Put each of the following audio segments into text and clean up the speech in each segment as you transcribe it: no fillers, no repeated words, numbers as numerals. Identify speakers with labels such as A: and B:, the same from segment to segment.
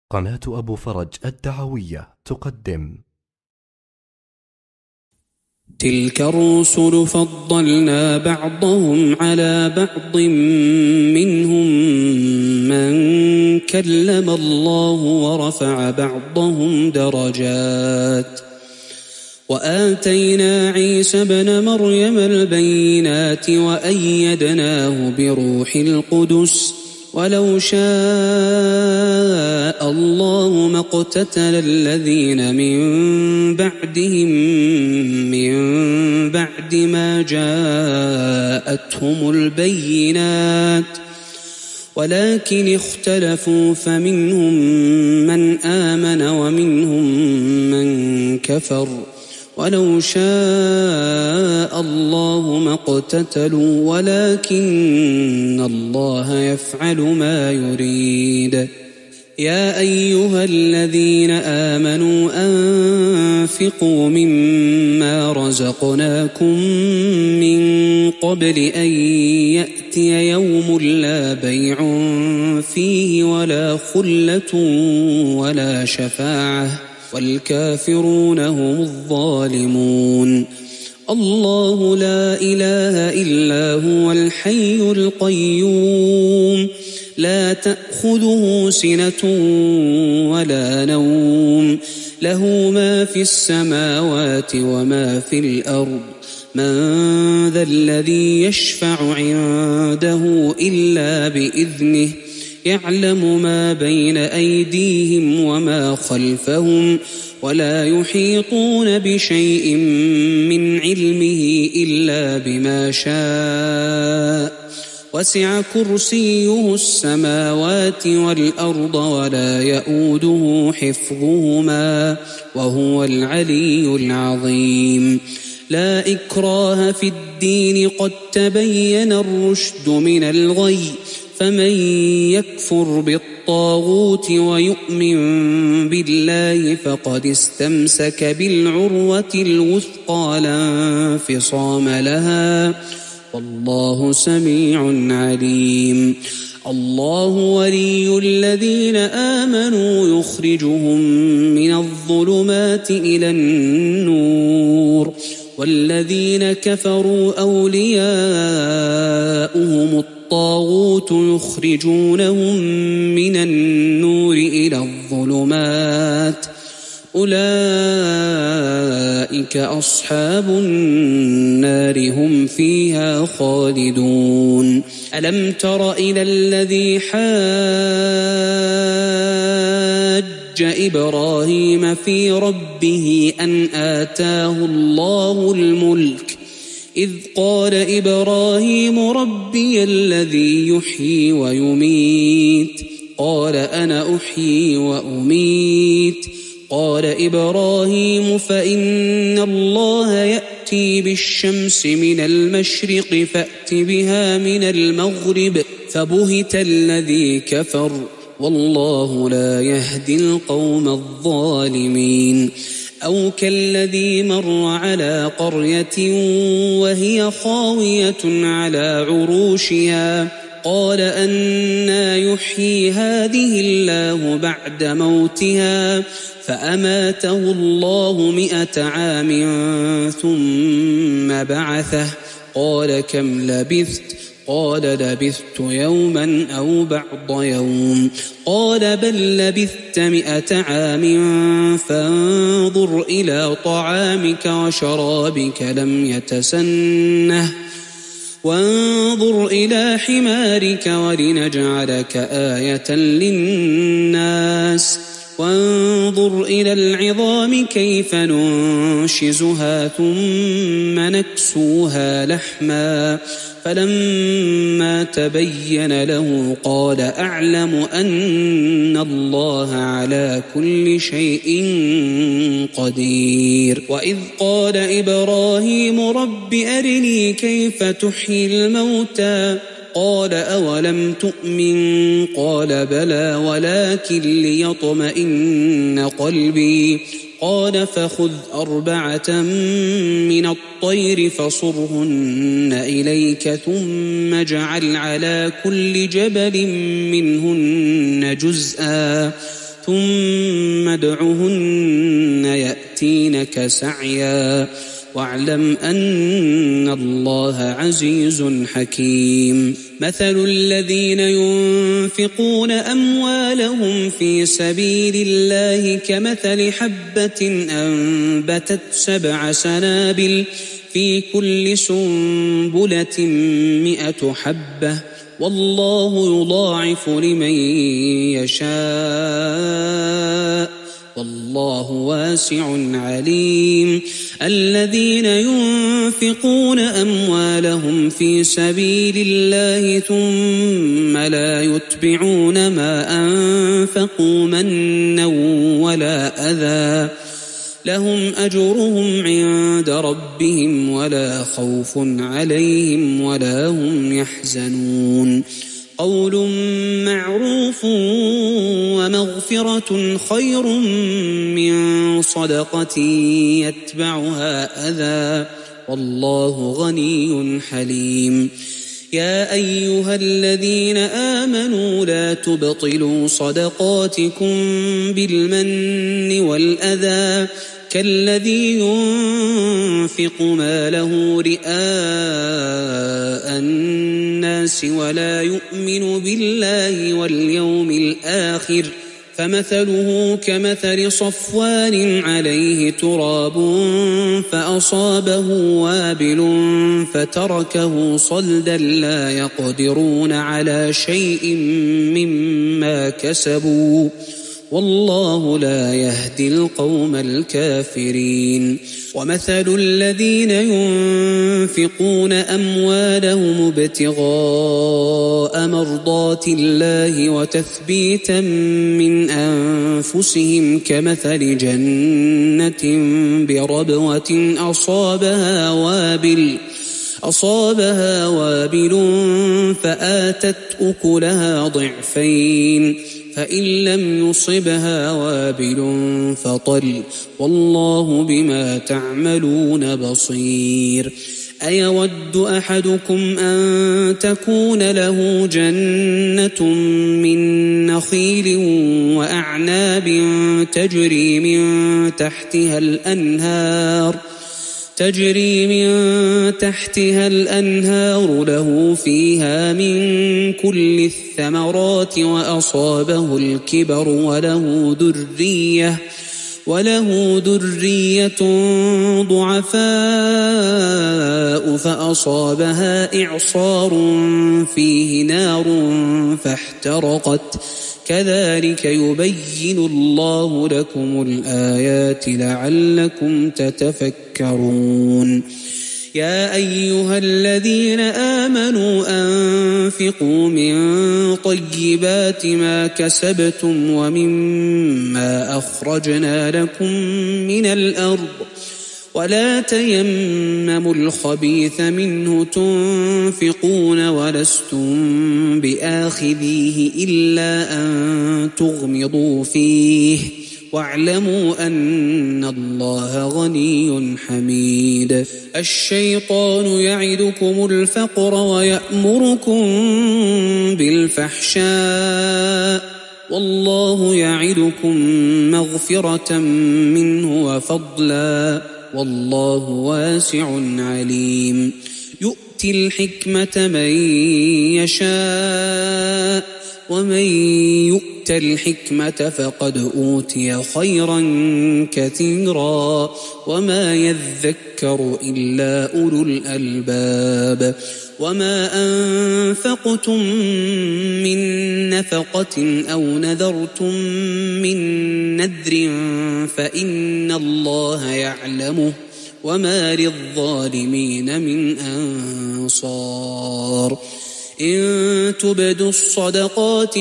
A: قناة أبو فرج الدعوية تقدم.
B: تلك الرسل فضلنا بعضهم على بعض، منهم من كلم الله ورفع بعضهم درجات، وآتينا عيسى ابن مريم البينات وأيدناه بروح القدس، ولو شاء الله ما اقتتل الذين من بعدهم من بعد ما جاءتهم البينات، ولكن اختلفوا فمنهم من آمن ومنهم من كفر، ولو شاء الله ما اقتتلوا ولكن الله يفعل ما يريد. يا أيها الذين آمنوا أنفقوا مما رزقناكم من قبل أن يأتي يوم لا بيع فيه ولا خلة ولا شفاعة والكافرون هم الظالمون. الله لا إله إلا هو الحي القيوم، لا تأخذه سنة ولا نوم، له ما في السماوات وما في الأرض، من ذا الذي يشفع عنده إلا بإذنه، يعلم ما بين أيديهم وما خلفهم، ولا يحيطون بشيء من علمه إلا بما شاء، وسع كرسيه السماوات والأرض ولا يؤوده حفظهما وهو العلي العظيم. لا إكراه في الدين، قد تبين الرشد من الغي، فمن يكفر بالطاغوت ويؤمن بالله فقد استمسك بالعروة الوثقى لا انفصام لها، والله سميع عليم. الله ولي الذين آمنوا يخرجهم من الظلمات إلى النور، والذين كفروا أولياؤهم الطاغوت يخرجونهم من النور إلى الظلمات، أولئك أصحاب النار هم فيها خالدون. ألم تر إلى الذي حاج إبراهيم في ربه أن آتاه الله الملك، إذ قال إبراهيم ربي الذي يحيي ويميت، قال أنا أحيي وأميت، قال إبراهيم فإن الله يأتي بالشمس من المشرق فأت بها من المغرب، فبهت الذي كفر، والله لا يهدي القوم الظالمين. أو كالذي مر على قرية وهي خاوية على عروشها، قال أنى يحيي هذه الله بعد موتها، فأماته الله 100 عام ثم بعثه، قال كم لبثت؟ قال لبثت يوما أو بعض يوم، قال بل لبثت 100 عام فانظر إلى طعامك وشرابك لم يتسنه، وانظر إلى حمارك ولنجعلك آية للناس، وانظر إلى العظام كيف ننشزها ثم نكسوها لحما، فلما تبين له قال أعلم أن الله على كل شيء قدير. وإذ قال إبراهيم رب أرني كيف تحيي الموتى، قال أولم تؤمن؟ قال بلى ولكن ليطمئن قلبي، قال فخذ 4 من الطير فصرهن إليك ثم اجعل على كل جبل منهن جزءا ثم ادعهن يأتينك سعيا واعلم أن الله عزيز حكيم مثل الذين ينفقون أموالهم في سبيل الله كمثل حبة أنبتت 7 سنابل في كل سنبلة 100 حبة والله يضاعف لمن يشاء والله واسع عليم الذين ينفقون أموالهم في سبيل الله ثم لا يتبعون ما أنفقوا منا ولا أذى لهم أجرهم عند ربهم ولا خوف عليهم ولا هم يحزنون قول معروف ومغفرة خير من صدقة يتبعها أذى والله غني حليم يا أيها الذين آمنوا لا تبطلوا صدقاتكم بالمن والأذى كالذي ينفق ماله رئاء الناس ولا يؤمن بالله واليوم الآخر فمثله كمثل صفوان عليه تراب فأصابه وابل فتركه صلدا لا يقدرون على شيء مما كسبوا والله لا يهدي القوم الكافرين ومثل الذين ينفقون أموالهم ابتغاء مرضات الله وتثبيتا من أنفسهم كمثل جنة بربوة أصابها وابل فآتت أكلها ضعفين فإن لم يصبها وابل فطل والله بما تعملون بصير أيود أحدكم أن تكون له جنة من نخيل وأعناب تجري من تحتها الأنهار له فيها من كل الثمرات وأصابه الكبر وله ذرية ضعفاء فأصابها إعصار فيه نار فاحترقت كذلك يبين الله لكم الآيات لعلكم تتفكرون يا أيها الذين آمنوا أنفقوا من طيبات ما كسبتم ومما أخرجنا لكم من الأرض ولا تيمموا الخبيث منه تنفقون ولستم بآخذيه إلا أن تغمضوا فيه واعلموا أن الله غني حميد الشيطان يعدكم الفقر ويأمركم بالفحشاء والله يعدكم مغفرة منه وفضلا والله واسع عليم يؤتي الحكمة من يشاء ومن يؤت الحكمة فقد أوتي خيرا كثيرا وما يذكر إلا أولو الألباب وما أنفقتم من نفقة أو نذرتم من نذر فإن الله يعلمه وما للظالمين من أنصار إن تبدوا الصدقات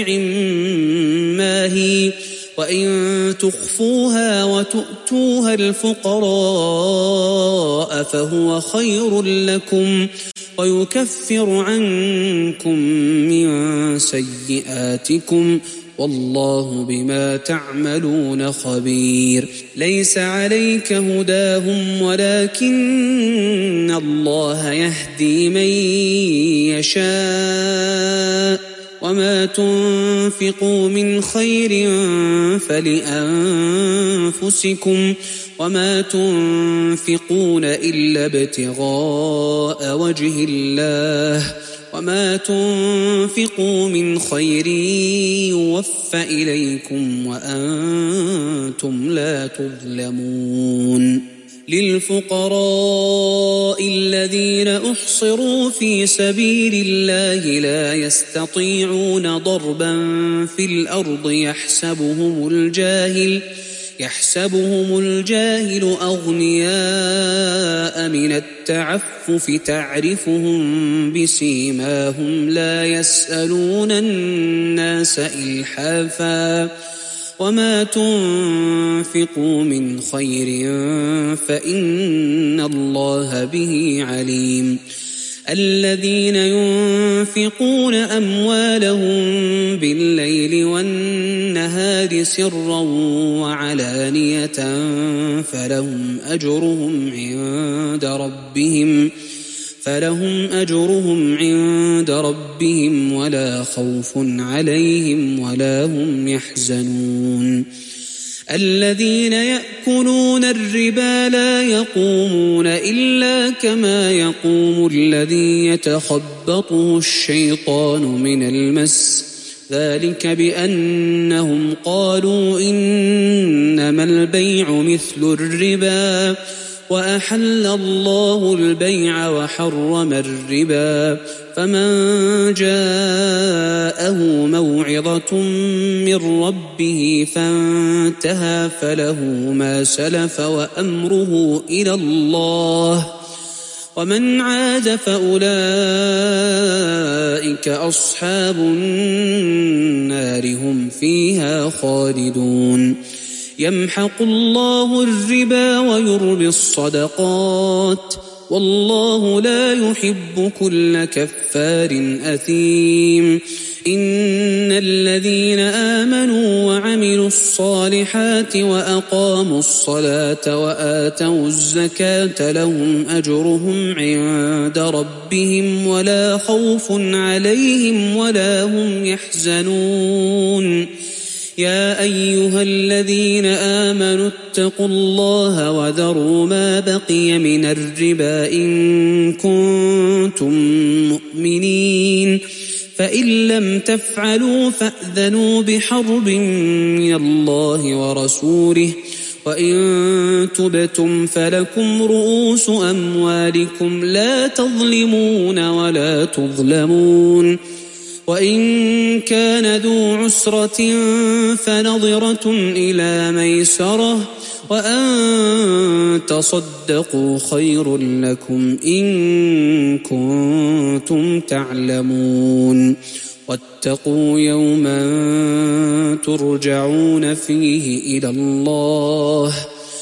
B: فنعما هي وإن تخفوها وتؤتوها الفقراء فهو خير لكم ويكفر عنكم من سيئاتكم والله بما تعملون خبير ليس عليك هداهم ولكن الله يهدي من يشاء وما تنفقوا من خير فلأنفسكم وما تنفقون إلا ابتغاء وجه الله وما تنفقوا من خير يوفى إليكم وأنتم لا تظلمون للفقراء الذين أحصروا في سبيل الله لا يستطيعون ضربا في الأرض يحسبهم الجاهل أغنياء من التعفف تعرفهم بسيماهم لا يسألون الناس إلحافا وما تنفقوا من خير فإن الله به عليم الذين ينفقون أموالهم بالليل والنهار سرا وعلانية فلهم أجرهم عند ربهم ولا خوف عليهم ولا هم يحزنون الذين يأكلون الربا لا يقومون إلا كما يقوم الذي يتخبطه الشيطان من المس ذلك بأنهم قالوا إنما البيع مثل الربا وأحل الله البيع وحرم الربا فمن جاءه موعظة من ربه فانتهى فله ما سلف وأمره إلى الله ومن عاد فأولئك أصحاب النار هم فيها خالدون يمحق الله الربا ويربي الصدقات والله لا يحب كل كفار أثيم إن الذين آمنوا وعملوا الصالحات وأقاموا الصلاة وآتوا الزكاة لهم أجرهم عند ربهم ولا خوف عليهم ولا هم يحزنون يا أيها الذين آمنوا اتقوا الله وذروا ما بقي من الربا إن كنتم مؤمنين فإن لم تفعلوا فأذنوا بحرب من الله ورسوله وإن تبتم فلكم رؤوس أموالكم لا تظلمون ولا تظلمون وإن كان ذو عسرة فنظرة إلى ميسرة وأن تصدقوا خير لكم إن كنتم تعلمون واتقوا يوما ترجعون فيه إلى الله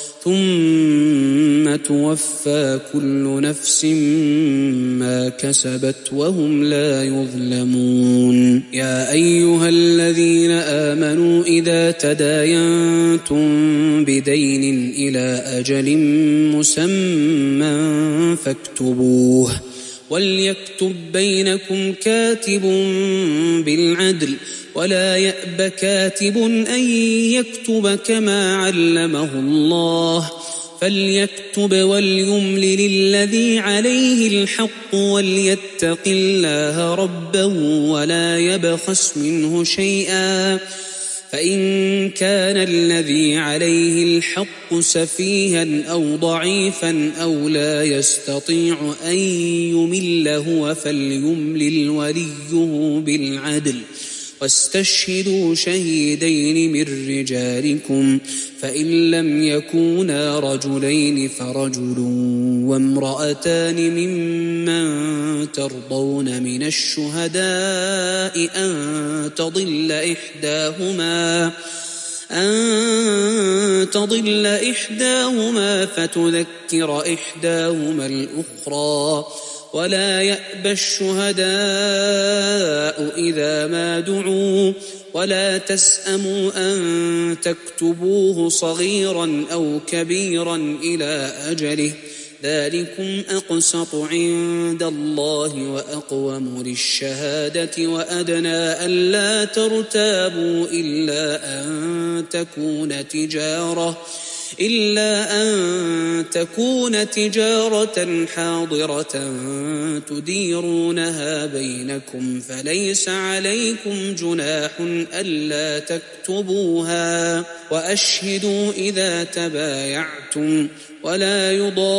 B: ثم توفى كل نفس ما كسبت وهم لا يظلمون يا أيها الذين آمنوا إذا تداينتم بدين إلى أجل مسمى فاكتبوه وليكتب بينكم كاتب بالعدل ولا يأب كاتب أن يكتب كما علمه الله فليكتب وليملل الذي عليه الحق وليتق الله ربه ولا يبخس منه شيئا فإن كان الذي عليه الحق سفيها أو ضعيفا أو لا يستطيع أن يمل هو فليملل وليه بالعدل واستشهدوا شهيدين من رجالكم فإن لم يكونا رجلين فرجل وامرأتان ممن ترضون من الشهداء أن تضل إحداهما فتذكر إحداهما الأخرى ولا يأبى الشهداء إذا ما دعوا ولا تسأموا أن تكتبوه صغيرا أو كبيرا إلى أجله ذلكم أقسط عند الله وأقوم للشهادة وأدنى ألا ترتابوا إلا أن تكون تجارة حاضرة تديرونها بينكم فليس عليكم جناح ألا تكتبوها وأشهدوا إذا تبايعتم ولا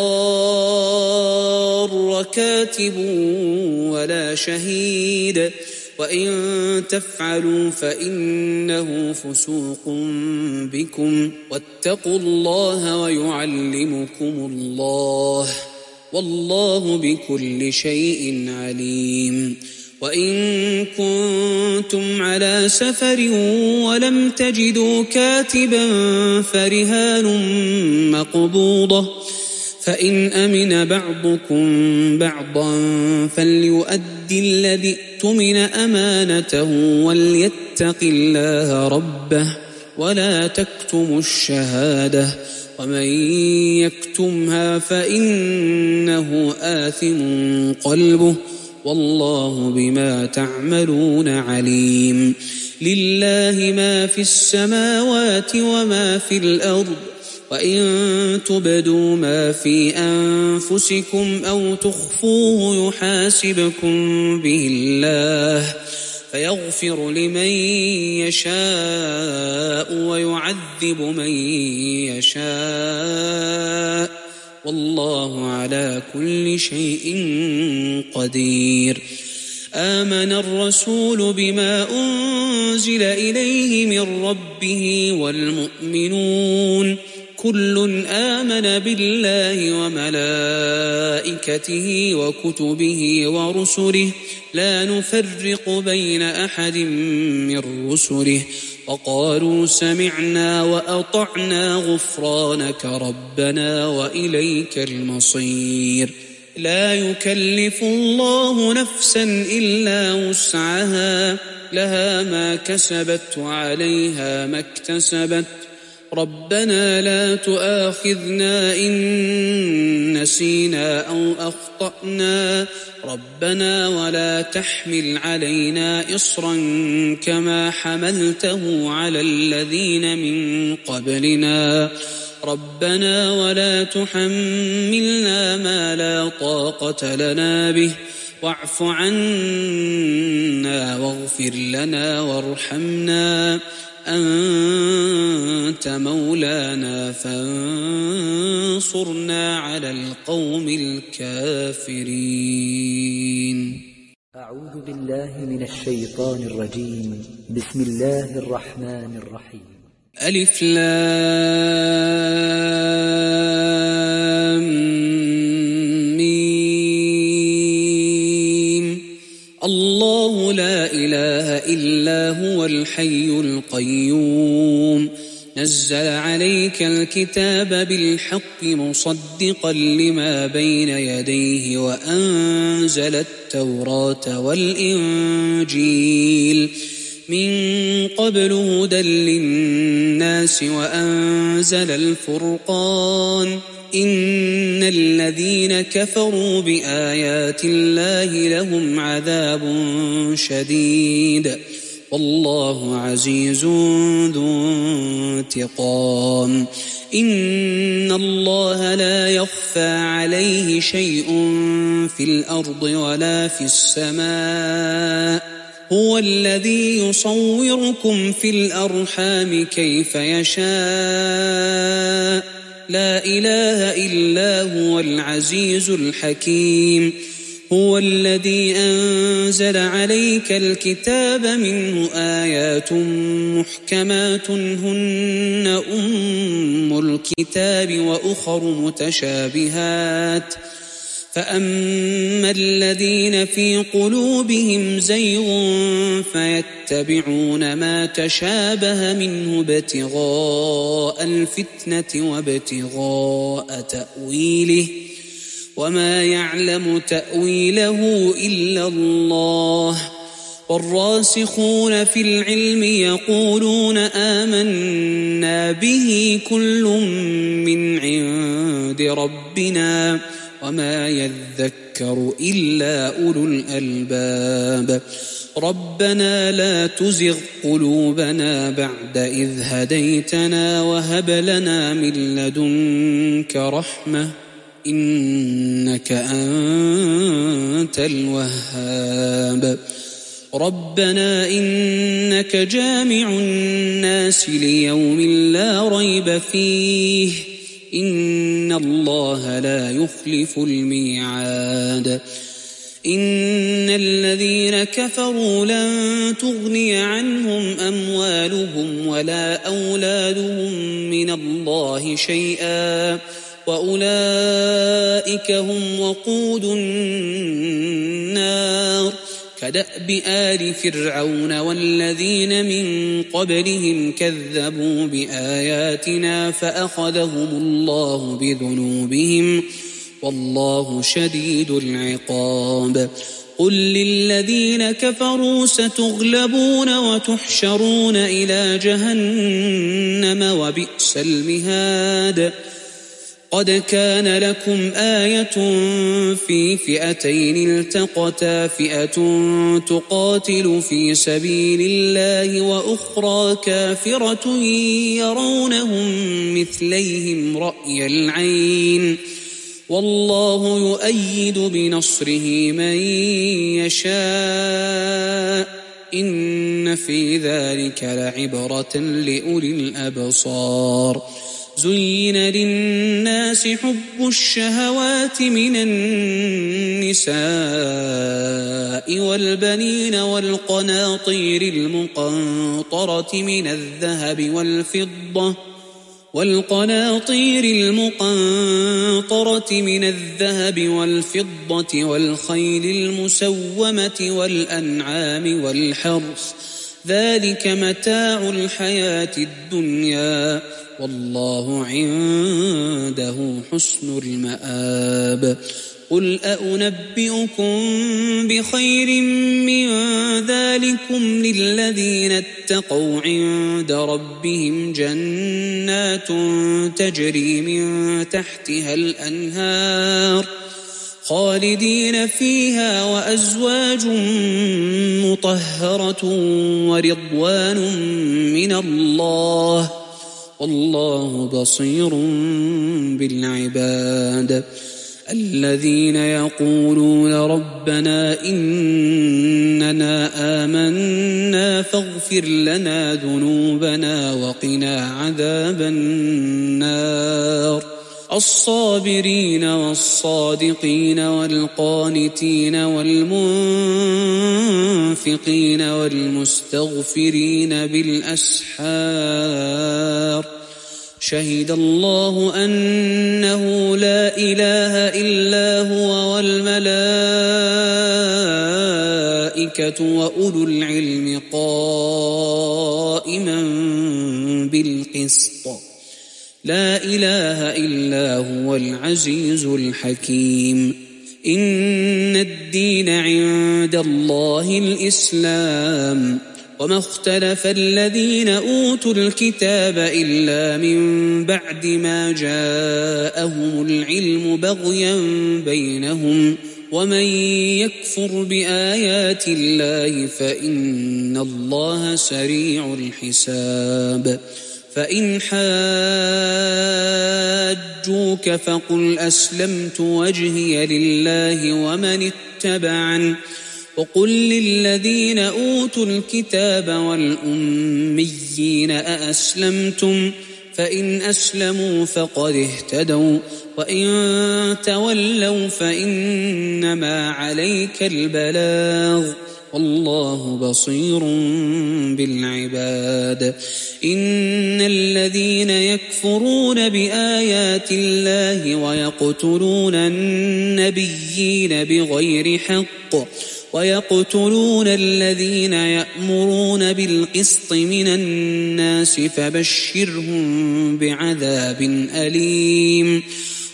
B: يضار كاتب ولا شهيد وإن تفعلوا فإنه فسوق بكم واتقوا الله ويعلمكم الله والله بكل شيء عليم. وإن كنتم على سفر ولم تجدوا كاتبا فرهان مقبوضة فإن أمن بعضكم بعضا فليؤدي الذي اؤتمن أمانته وليتق الله ربه ولا تكتموا الشهادة ومن يكتمها فإنه آثم قلبه والله بما تعملون عليم. لله ما في السماوات وما في الأرض وإن تبدوا ما في أنفسكم أو تخفوه يحاسبكم به الله فيغفر لمن يشاء ويعذب من يشاء والله على كل شيء قدير. آمن الرسول بما أنزل إليه من ربه والمؤمنون كل آمن بالله وملائكته وكتبه ورسله لا نفرق بين أحد من رسله وقالوا سمعنا وأطعنا غفرانك ربنا وإليك المصير. لا يكلف الله نفسا إلا وسعها لها ما كسبت وعليها ما اكتسبت ربنا لا تؤاخذنا إن نسينا أو أخطأنا ربنا ولا تحمل علينا إصرا كما حملته على الذين من قبلنا ربنا ولا تحملنا ما لا طاقة لنا به واعف عنا واغفر لنا وارحمنا أنت مولانا فانصرنا على القوم الكافرين.
C: أعوذ بالله من الشيطان الرجيم. بسم الله الرحمن الرحيم.
B: ألف لام ميم. الله لا إله إلا هو الحي القيوم نزل عليك الكتاب بالحق مصدقا لما بين يديه وأنزل التوراة والإنجيل من قبل هدى للناس وأنزل الفرقان إن الذين كفروا بآيات الله لهم عذاب شديد والله عزيز ذو انتقام. إن الله لا يخفى عليه شيء في الأرض ولا في السماء هو الذي يصوركم في الأرحام كيف يشاء لا إله إلا هو العزيز الحكيم. هو الذي أنزل عليك الكتاب منه آيات محكمات هن أم الكتاب وأخر متشابهات فأما الذين في قلوبهم زيغ فيتبعون ما تشابه منه ابتغاء الفتنة وابتغاء تأويله وما يعلم تأويله إلا الله والراسخون في العلم يقولون آمنا به كل من عند ربنا وما يذكر إلا أولو الألباب. ربنا لا تزغ قلوبنا بعد إذ هديتنا وهب لنا من لدنك رحمة إنك أنت الوهاب. ربنا إنك جامع الناس ليوم لا ريب فيه إن الله لا يخلف الميعاد. إن الذين كفروا لن تغني عنهم أموالهم ولا أولادهم من الله شيئا وأولئك هم وقود النار. كدأب آل فرعون والذين من قبلهم كذبوا بآياتنا فأخذهم الله بذنوبهم والله شديد العقاب. قل للذين كفروا ستغلبون وتحشرون إلى جهنم وبئس المهاد. قد كان لكم آية في فئتين التقتا فئة تقاتل في سبيل الله وأخرى كافرة يرونهم مثليهم رأي العين والله يؤيد بنصره من يشاء إن في ذلك لعبرة لأولي الأبصار. زين للناس حب الشهوات من النساء والبنين والقناطير المقنطرة من الذهب والفضة والخيل المسومة والأنعام والحرث ذلك متاع الحياة الدنيا والله عنده حسن المآب. قل أنبئكم بخير من ذلكم للذين اتقوا عند ربهم جنات تجري من تحتها الأنهار خالدين فيها وأزواج مطهرة ورضوان من الله والله بصير بالعباد. الذين يقولون ربنا إننا آمنا فاغفر لنا ذنوبنا وقنا عذاب النار. الصابرين والصادقين والقانتين والمنفقين والمستغفرين بالأسحار. شهد الله أنه لا إله إلا هو والملائكة وأولو العلم قائما بالقسط لا إله إلا هو العزيز الحكيم. إن الدين عند الله الإسلام وما اختلف الذين أوتوا الكتاب إلا من بعد ما جاءهم العلم بغيا بينهم ومن يكفر بآيات الله فإن الله سريع الحساب. فإن حاجوك فقل أسلمت وجهي لله ومن اتبعني وقل للذين أوتوا الكتاب والأميين أأسلمتم فإن أسلموا فقد اهتدوا وإن تولوا فإنما عليك البلاغ والله بصير بالعباد. إن الذين يكفرون بآيات الله ويقتلون النبيين بغير حق ويقتلون الذين يأمرون بالقسط من الناس فبشرهم بعذاب أليم.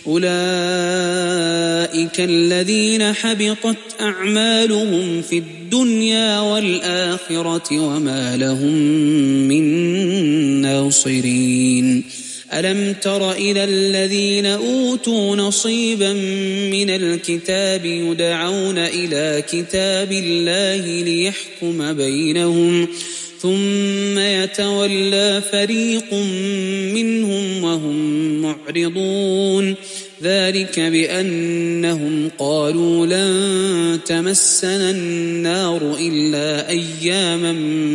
B: أولئك الذين حبطت أعمالهم في الدنيا والآخرة وما لهم من ناصرين. ألم تر إلى الذين أوتوا نصيبا من الكتاب يدعون إلى كتاب الله ليحكم بينهم ثم يتولى فريق منهم وهم معرضون ذلك بأنهم قالوا لن تمسنا النار إلا أياما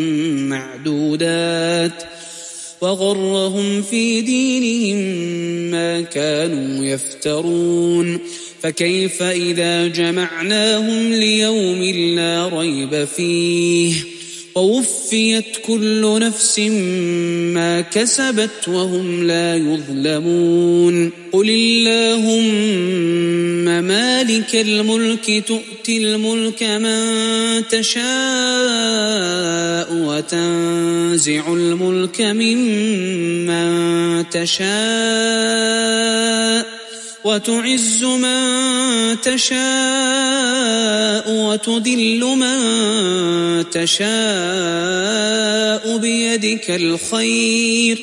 B: معدودات وغرهم في دينهم ما كانوا يفترون فكيف إذا جمعناهم ليوم لا ريب فيه ووفيت كل نفس ما كسبت وهم لا يظلمون قل اللهم مالك الملك تؤتي الملك من تشاء وتنزع الملك ممن تشاء وتعز من تشاء وتذل من تشاء بيدك الخير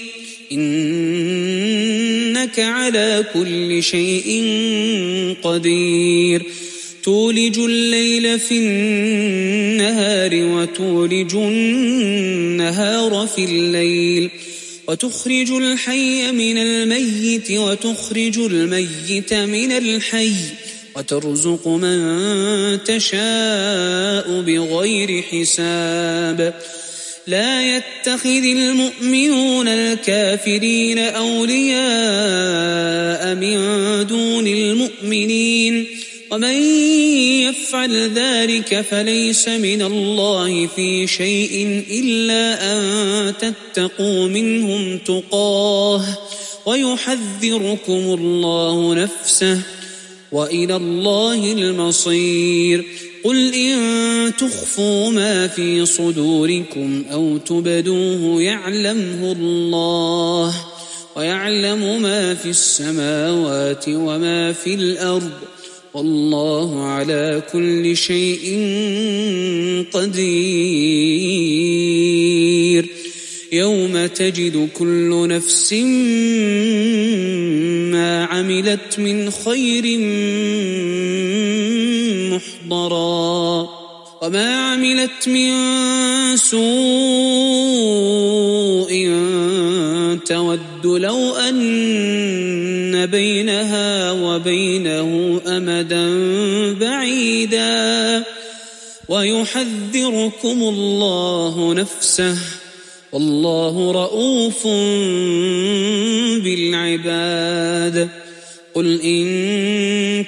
B: إنك على كل شيء قدير تولج الليل في النهار وتولج النهار في الليل وتخرج الحي من الميت وتخرج الميت من الحي وترزق من تشاء بغير حساب لا يتخذ المؤمنون الكافرين أولياء من دون المؤمنين ومن يفعل ذلك فليس من الله في شيء إلا أن تتقوا منهم تقاه ويحذركم الله نفسه وإلى الله المصير قل إن تخفوا ما في صدوركم أو تبدوه يعلمه الله ويعلم ما في السماوات وما في الأرض والله على كل شيء قدير يوم تجد كل نفس ما عملت من خير محضرا وما عملت من سوء تود لو أن بينها وبينه أمدا بعيدا ويحذركم الله نفسه والله رؤوف بالعباد قل إن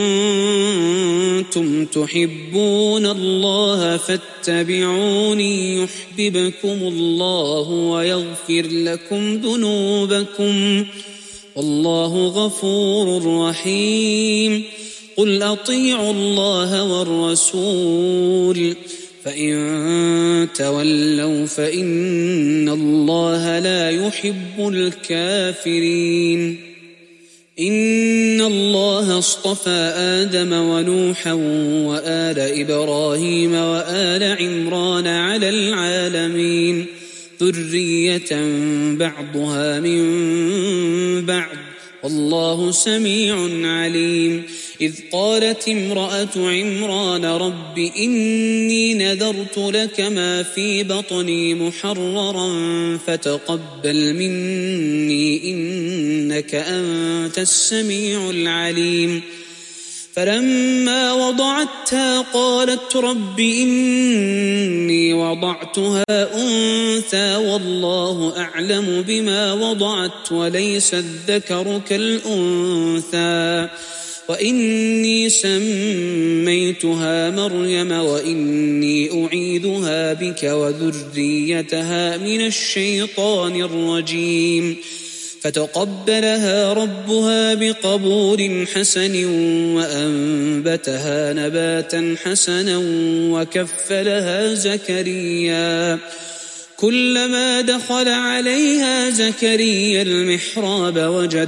B: كنتم تحبون الله فاتبعوني يحببكم الله ويغفر لكم ذنوبكم والله غفور رحيم قل أطيعوا الله والرسول فإن تولوا فإن الله لا يحب الكافرين إن الله اصطفى آدم ونوحا وآل إبراهيم وآل عمران على العالمين ذرية بعضها من بعض والله سميع عليم إذ قالت امرأة عمران رب إني نذرت لك ما في بطني محررا فتقبل مني إنك أنت السميع العليم فلما وضعتها قالت رب إني وضعتها أنثى والله أعلم بما وضعت وليس الذكر كالأنثى وإني سميتها مريم وإني أعيذها بك وذريتها من الشيطان الرجيم فتقبلها ربها بقبول حسن وأنبتها نباتا حسنا وكفلها زكريا كلما دخل عليها زكريا المحراب وجد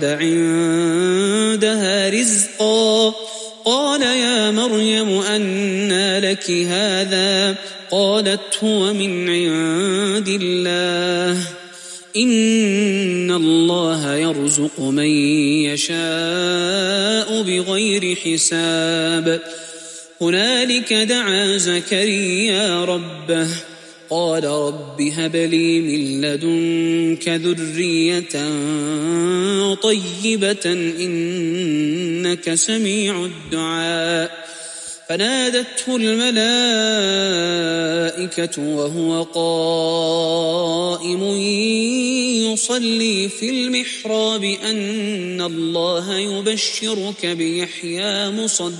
B: عندها رزقا قال يا مريم أنى لك هذا قالت هو من عند الله إن الله يرزق من يشاء بغير حساب. هنالك دعا زكريا ربه قال رب هب لي من لدنك ذرية طيبة إنك سميع الدعاء. فنادته الملائكة وهو قائم يصلي في المحراب أن الله يبشرك بيحيى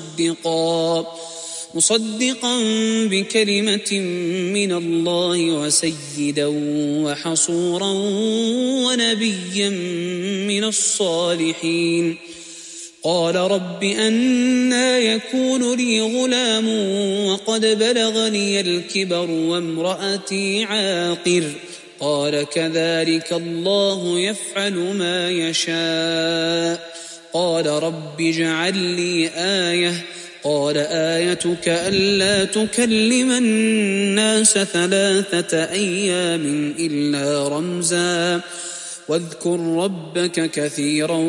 B: مصدقا بكلمة من الله وسيدا وحصورا ونبيا من الصالحين. قال رب أنى يكون لي غلام وقد بلغني الكبر وامرأتي عاقر. قال كذلك الله يفعل ما يشاء. قال رب اجعل لي آية. قال آيتك ألا تكلم الناس 3 أيام إلا رمزا واذكر ربك كثيرا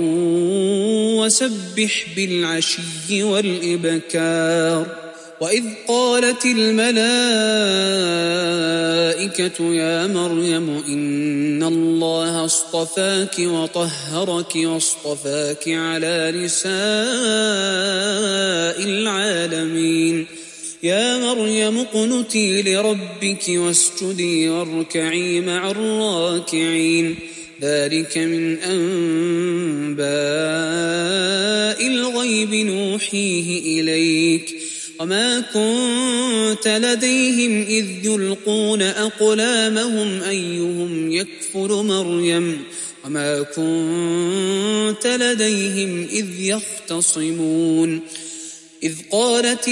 B: وسبح بالعشي والإبكار. وإذ قالت الملائكة يا مريم إن الله اصطفاك وطهرك واصطفاك على نساء العالمين. يا مريم اقنتي لربك واسجدي واركعي مع الراكعين. ذلك من أنباء الغيب نوحيه إليك وما كنت لديهم إذ يلقون أقلامهم أيهم يكفل مريم وما كنت لديهم إذ يختصمون. إذ قالت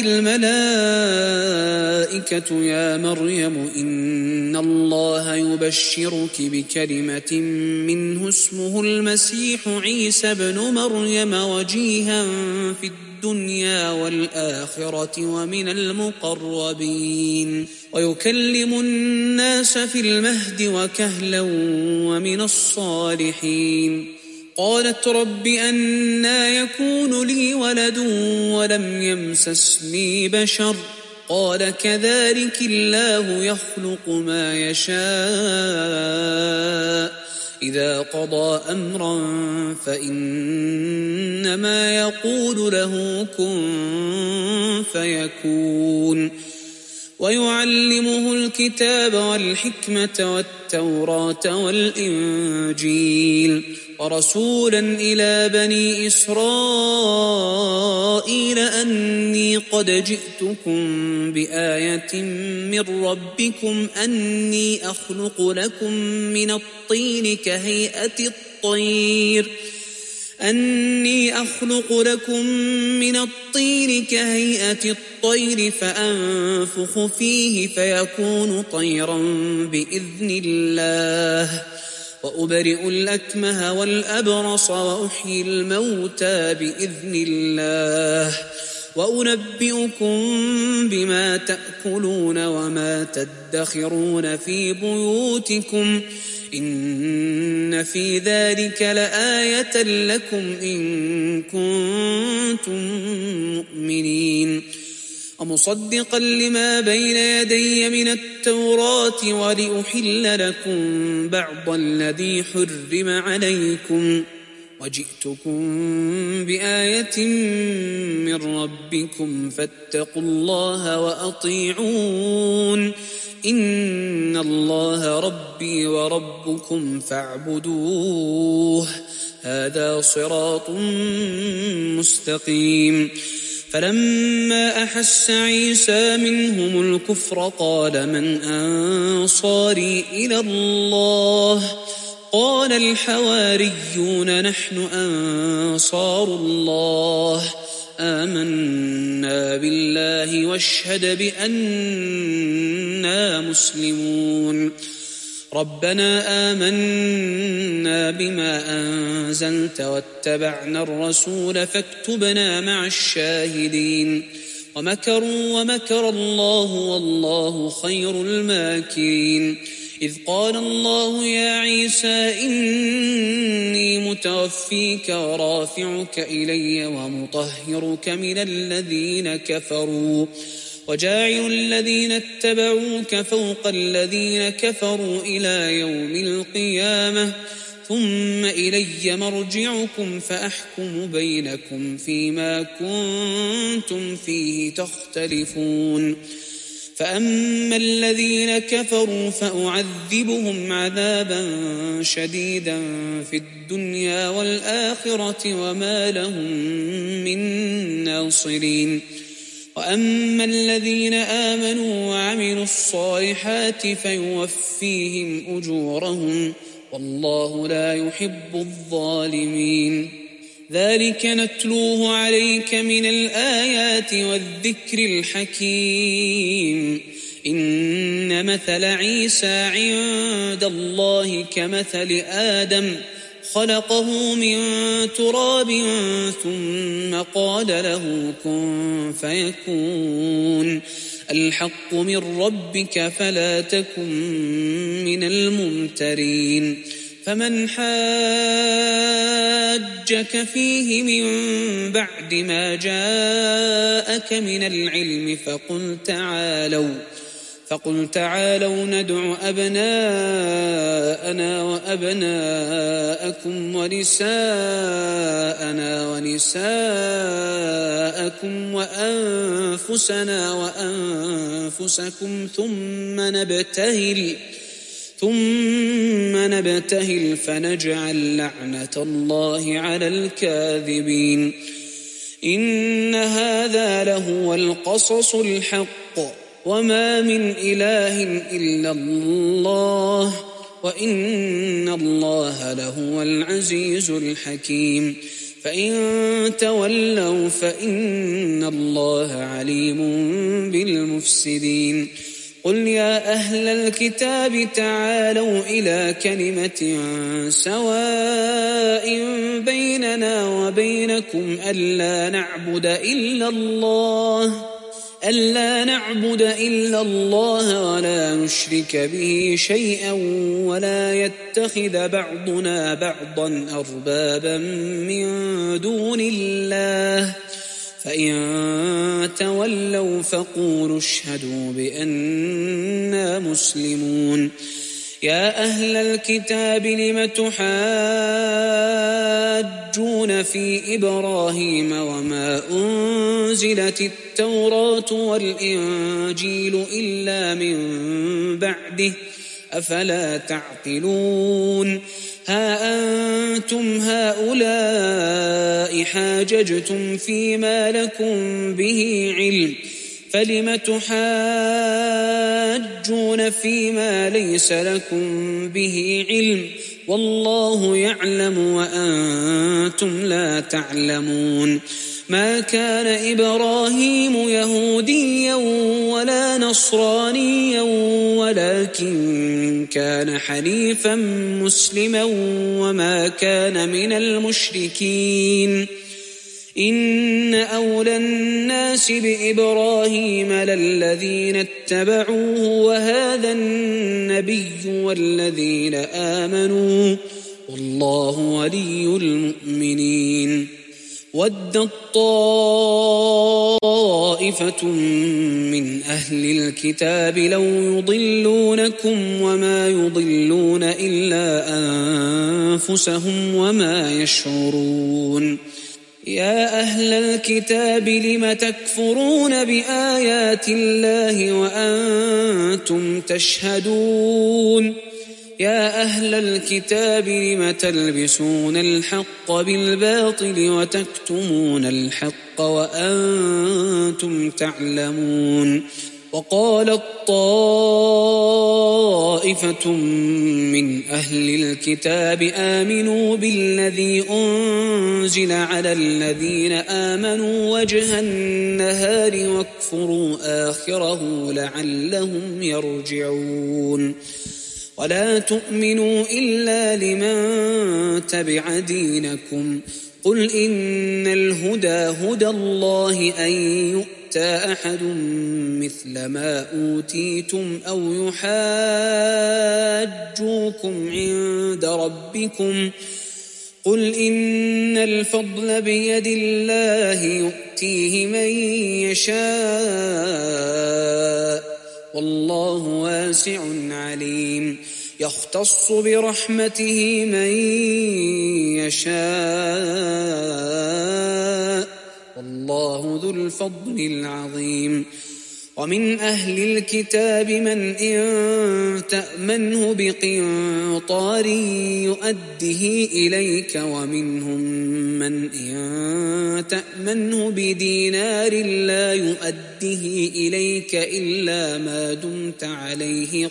B: الملائكة يا مريم إن الله يبشرك بكلمة منه اسمه المسيح عيسى ابن مريم وجيها في الدنيا والآخرة ومن المقربين ويكلم الناس في المهد وكهلا ومن الصالحين. قالت رب أنى يكون لي ولد ولم يمسسني بشر. قال كذلك الله يخلق ما يشاء. إذا قضى أمرا فإنما يقول له كن فيكون. ويعلمه الكتاب والحكمة والتوراة والإنجيل ورسولا إلى بني إسرائيل أني قد جئتكم بآية من ربكم أني أخلق لكم من الطين كهيئة الطير فأنفخ فيه فيكون طيرا بإذن الله. وأبرئ الأكمه والأبرص وأحيي الموتى بإذن الله. وأنبئكم بما تأكلون وما تدخرون في بيوتكم إن في ذلك لآية لكم إن كنتم مؤمنين. ومصدقا لما بين يدي من التوراة ولأحل لكم بعض الذي حرم عليكم وجئتكم بآية من ربكم فاتقوا الله وأطيعون إن الله ربي وربكم فاعبدوه هذا صراط مستقيم. فلما أحس عيسى منهم الكفر قال من أنصاري إلى الله قال الحواريون نحن أنصار الله آمنا بالله واشهد بأننا مسلمون. ربنا آمنا بما أنزلت واتبعنا الرسول فاكتبنا مع الشاهدين. ومكروا ومكر الله والله خير الماكرين. إذ قال الله يا عيسى إني متوفيك ورافعك إلي ومطهرك من الذين كفروا وجاعل الذين اتبعوك فوق الذين كفروا إلى يوم القيامة ثم إلي مرجعكم فأحكم بينكم فيما كنتم فيه تختلفون فأما الذين كفروا فأعذبهم عذابا شديدا في الدنيا والآخرة وما لهم من ناصرين وأما الذين آمنوا وعملوا الصالحات فيوفيهم أجورهم والله لا يحب الظالمين ذلك نتلوه عليك من الآيات والذكر الحكيم إن مثل عيسى عند الله كمثل آدم خلقه من تراب ثم قال له كن فيكون الحق من ربك فلا تكن من الممترين فمن حاجك فيه من بعد ما جاءك من العلم فقل تعالوا ندع أبناءنا وأبناءكم ونساءنا ونساءكم وأنفسنا وأنفسكم ثم نبتهل فنجعل لعنة الله على الكاذبين إن هذا لهو القصص الحق وما من إله إلا الله وإن الله لهو العزيز الحكيم فإن تولوا فإن الله عليم بالمفسدين قل يا أهل الكتاب تعالوا إلى كلمة سواء بيننا وبينكم ألا نعبد إلا الله ولا نشرك به شيئا ولا يتخذ بعضنا بعضا أربابا من دون الله فإن تولوا فقولوا اشهدوا بأننا مسلمون يا أهل الكتاب لم تحاجون في إبراهيم وما أنزلت التوراة والإنجيل إلا من بعده أفلا تعقلون ها أنتم هؤلاء حاججتم فيما لكم به علم فلم تحاجون فيما ليس لكم به علم والله يعلم وأنتم لا تعلمون ما كان إبراهيم يهوديا ولا نصرانيا ولكن كان حنيفا مسلما وما كان من المشركين إن أولى الناس بإبراهيم للذين اتبعوه وهذا النبي والذين آمنوا والله ولي المؤمنين ودت طائفة من أهل الكتاب لو يضلونكم وما يضلون إلا أنفسهم وما يشعرون يا أهل الكتاب لم تكفرون بآيات الله وأنتم تشهدون يا أهل الكتاب لم تلبسون الحق بالباطل وتكتمون الحق وأنتم تعلمون وقالت طائفة من أهل الكتاب آمنوا بالذي أنزل على الذين آمنوا وجه النهار واكفروا آخره لعلهم يرجعون ولا تؤمنوا إلا لمن تبع دينكم قل إن الهدى هدى الله أن يؤتى أحد مثل ما أوتيتم أو يحاجوكم عند ربكم قل إن الفضل بيد الله يؤتيه من يشاء والله واسع عليم يختص برحمته من يشاء والله ذو الفضل العظيم ومن أهل الكتاب من إن تأمنه بقنطار يؤده إليك ومنهم من إن تأمنه بدينار لا يؤده إليك إلا ما دمت عليه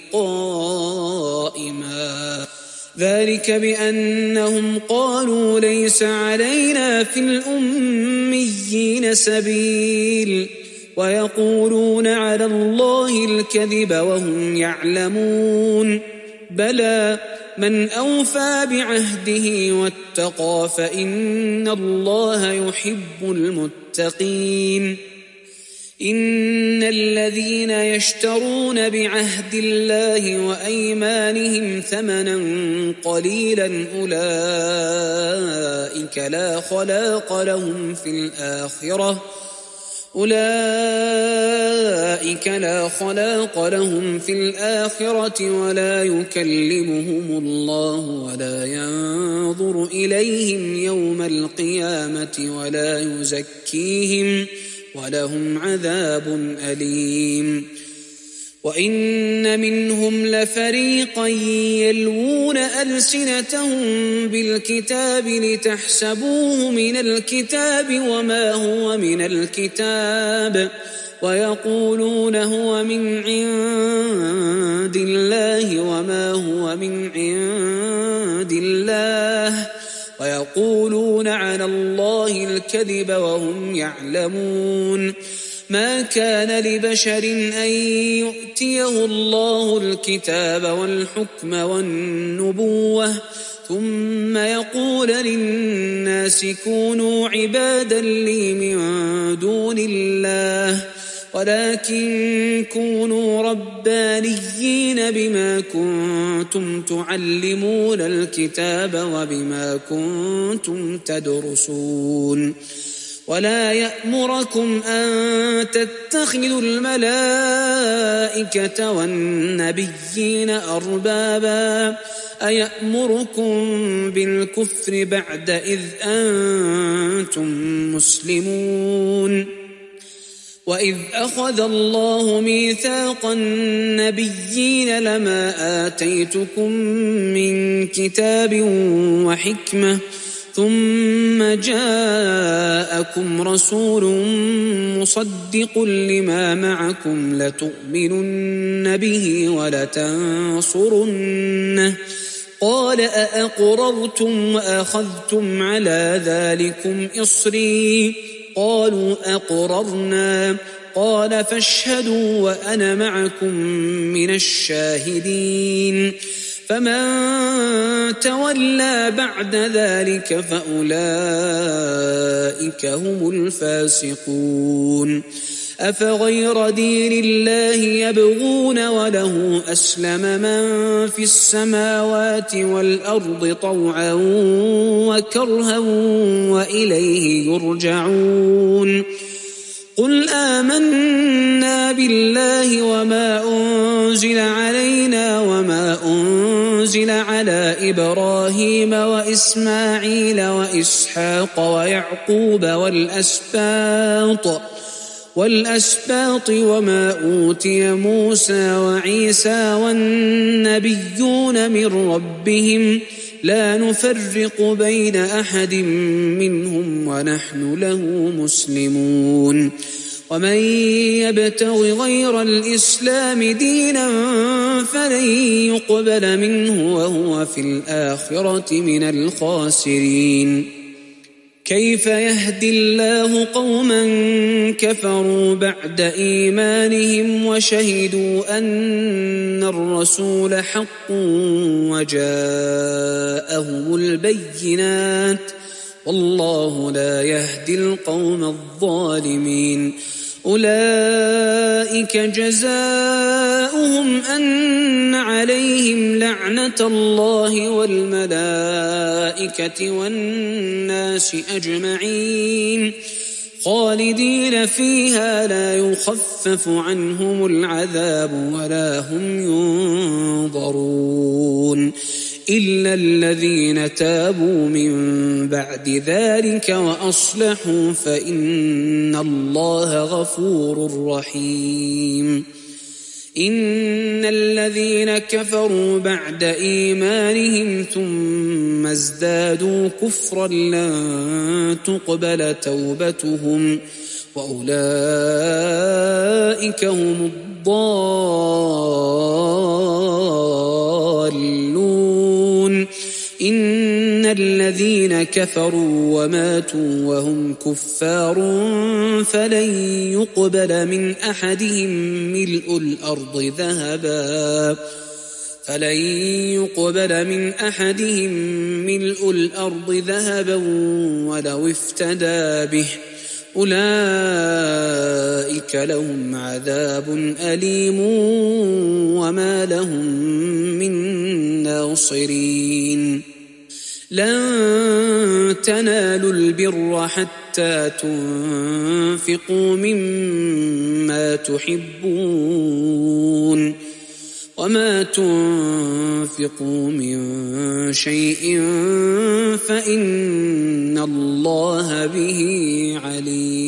B: قائما ذلك بأنهم قالوا ليس علينا في الأميين سبيل ويقولون على الله الكذب وهم يعلمون بلى من أوفى بعهده واتقى فإن الله يحب المتقين إن الذين يشترون بعهد الله وأيمانهم ثمنا قليلا أولئك لا خلاق لهم في الآخرة ولا يكلمهم الله ولا ينظر إليهم يوم القيامة ولا يزكيهم ولهم عذاب أليم وإن منهم لفريقا يلوون ألسنتهم بالكتاب لتحسبوه من الكتاب وما هو من الكتاب ويقولون هو من عند الله وما هو من عند الله ويقولون على الله الكذب وهم يعلمون ما كان لبشر أن يؤتيه الله الكتاب والحكم والنبوة ثم يقول للناس كونوا عبادا لي من دون الله ولكن كونوا ربانيين بما كنتم تعلمون الكتاب وبما كنتم تدرسون ولا يأمركم أن تتخذوا الملائكة والنبيين أربابا أيأمركم بالكفر بعد إذ أنتم مسلمون وإذ أخذ الله ميثاق النبيين لما آتيتكم من كتاب وحكمة ثم جاءكم رسول مصدق لما معكم لتؤمنن به ولتنصرنه قال أأقررتم وأخذتم على ذلكم إصري قالوا أقررنا قال فاشهدوا وأنا معكم من الشاهدين فمن تولى بعد ذلك فأولئك هم الفاسقون أفغير دين الله يبغون وله أسلم من في السماوات والأرض طوعا وكرها وإليه يرجعون قل آمنا بالله وما أنزل علينا وما أنزل على إبراهيم وإسماعيل وإسحاق ويعقوب والأسباط وما أوتي موسى وعيسى والنبيون من ربهم لا نفرق بين أحد منهم ونحن له مسلمون ومن يبتغ غير الإسلام دينا فلن يقبل منه وهو في الآخرة من الخاسرين كيف يهدي الله قوما كفروا بعد إيمانهم وشهدوا أن الرسول حق وجاءهم البينات والله لا يهدي القوم الظالمين. أولئك جزاؤهم أن عليهم لعنة الله والملائكة والناس أجمعين خالدين فيها لا يخفف عنهم العذاب ولا هم ينظرون إلا الذين تابوا من بعد ذلك وأصلحوا فإن الله غفور رحيم. إن الذين كفروا بعد إيمانهم ثم ازدادوا كفرا لن تقبل توبتهم وأولئك هم الضالون. إن الذين كفروا وماتوا وهم كفار فلن يقبل من أحدهم ملء الأرض ذهبا ولو افتدى به أولئك لهم عذاب أليم وما لهم من ناصرين. لن تنالوا البر حتى تنفقوا مما تحبون وما تنفقوا من شيء فإن الله به عليم.